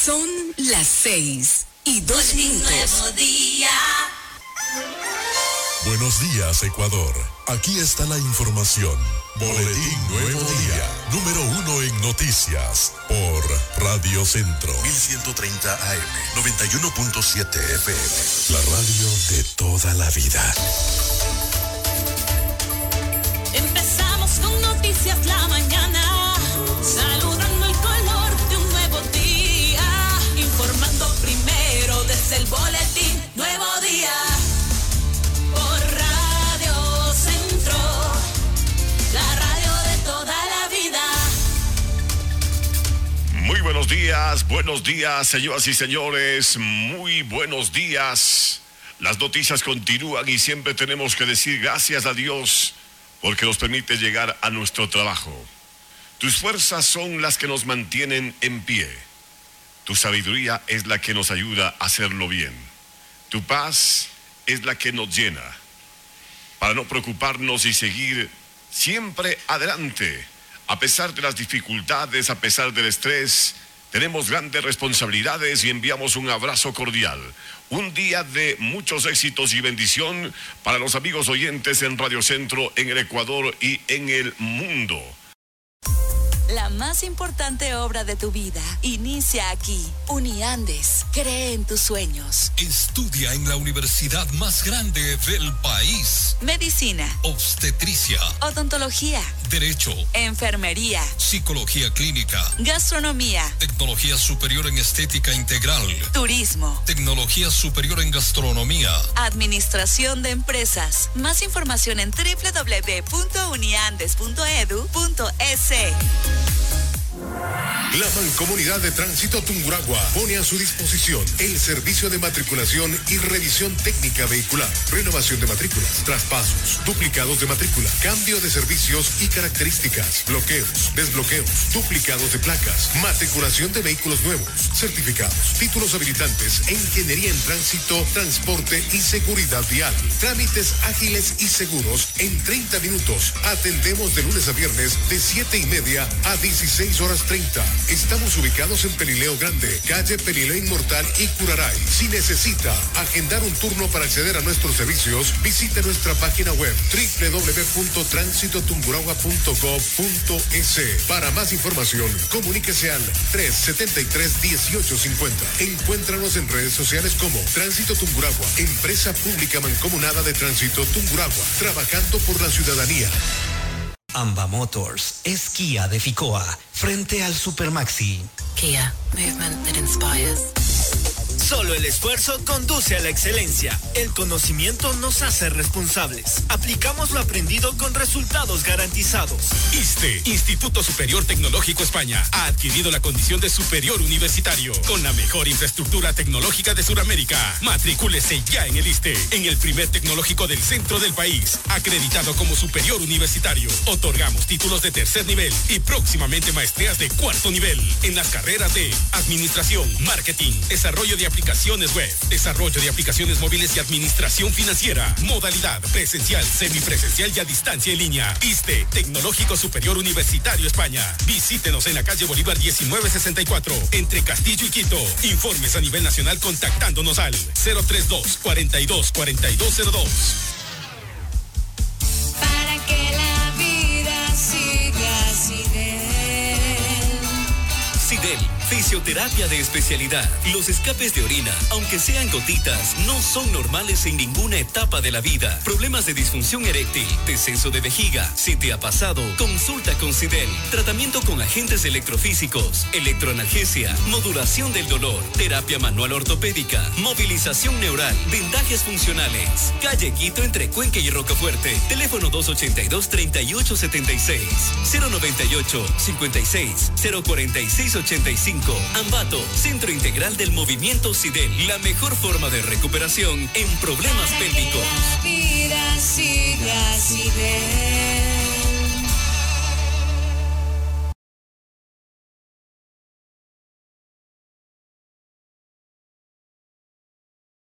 Son las 6:02. Nuevo día. Buenos días, Ecuador. Aquí está la información. Boletín Nuevo Día, número 1 en noticias, por Radio Centro. 1130 AM, 91.7 FM. La radio de toda la vida. Empezamos con noticias la mañana, saludando el color de un nuevo día, informando primero desde el Boletín Nuevo Día. Por Radio Centro, la radio de toda la vida. Muy buenos días, señoras y señores, muy buenos días. Las noticias continúan y siempre tenemos que decir gracias a Dios porque nos permite llegar a nuestro trabajo. Tus fuerzas son las que nos mantienen en pie. Tu sabiduría es la que nos ayuda a hacerlo bien. Tu paz es la que nos llena para no preocuparnos y seguir siempre adelante. A pesar de las dificultades, a pesar del estrés, tenemos grandes responsabilidades y enviamos un abrazo cordial. Un día de muchos éxitos y bendición para los amigos oyentes en Radio Centro, en el Ecuador y en el mundo. La más importante obra de tu vida inicia aquí. Uniandes, cree en tus sueños. Estudia en la universidad más grande del país. Medicina, obstetricia, odontología, derecho, enfermería, psicología clínica, gastronomía, tecnología superior en estética integral, turismo, tecnología superior en gastronomía, administración de empresas. Más información en www.uniandes.edu.es. La Mancomunidad de Tránsito Tungurahua pone a su disposición el servicio de matriculación y revisión técnica vehicular, renovación de matrículas, traspasos, duplicados de matrícula, cambio de servicios y características, bloqueos, desbloqueos, duplicados de placas, matriculación de vehículos nuevos, certificados, títulos habilitantes e ingeniería en tránsito, transporte y seguridad vial. Trámites ágiles y seguros en 30 minutos. Atendemos de lunes a viernes de 7:30 a 16:30. Estamos ubicados en Pelileo Grande, calle Pelileo Inmortal y Curaray. Si necesita agendar un turno para acceder a nuestros servicios, visite nuestra página web www.transitotungurahua.gov.es. Para más información, comuníquese al 373-1850. Encuéntranos en redes sociales como Tránsito Tungurahua, empresa pública mancomunada de Tránsito Tungurahua, trabajando por la ciudadanía. Amba Motors es Kia de Ficoa, frente al Supermaxi. Kia, movement that inspires. Solo el esfuerzo conduce a la excelencia. El conocimiento nos hace responsables. Aplicamos lo aprendido con resultados garantizados. ISTE, Instituto Superior Tecnológico España, ha adquirido la condición de superior universitario, con la mejor infraestructura tecnológica de Sudamérica. Matricúlese ya en el ISTE, en el primer tecnológico del centro del país, acreditado como superior universitario. Otorgamos títulos de tercer nivel y próximamente maestrías de cuarto nivel, en las carreras de Administración, Marketing, Desarrollo de aplicaciones web, desarrollo de aplicaciones móviles y administración financiera. Modalidad presencial, semipresencial y a distancia en línea. ISTE, Tecnológico Superior Universitario España. Visítenos en la calle Bolívar 1964, entre Castillo y Quito. Informes a nivel nacional contactándonos al 032-42-4202. Para que la vida siga Sidel, fisioterapia de especialidad. Los escapes de orina, aunque sean gotitas, no son normales en ninguna etapa de la vida. Problemas de disfunción eréctil, descenso de vejiga. Si te ha pasado, consulta con Sidel. Tratamiento con agentes electrofísicos, electroanalgesia, modulación del dolor, terapia manual ortopédica, movilización neural, vendajes funcionales. Calle Quito entre Cuenca y Rocafuerte. Teléfono 282-3876. 098-56-046-85. Ambato, Centro Integral del Movimiento Sidel. La mejor forma de recuperación en problemas pélvicos.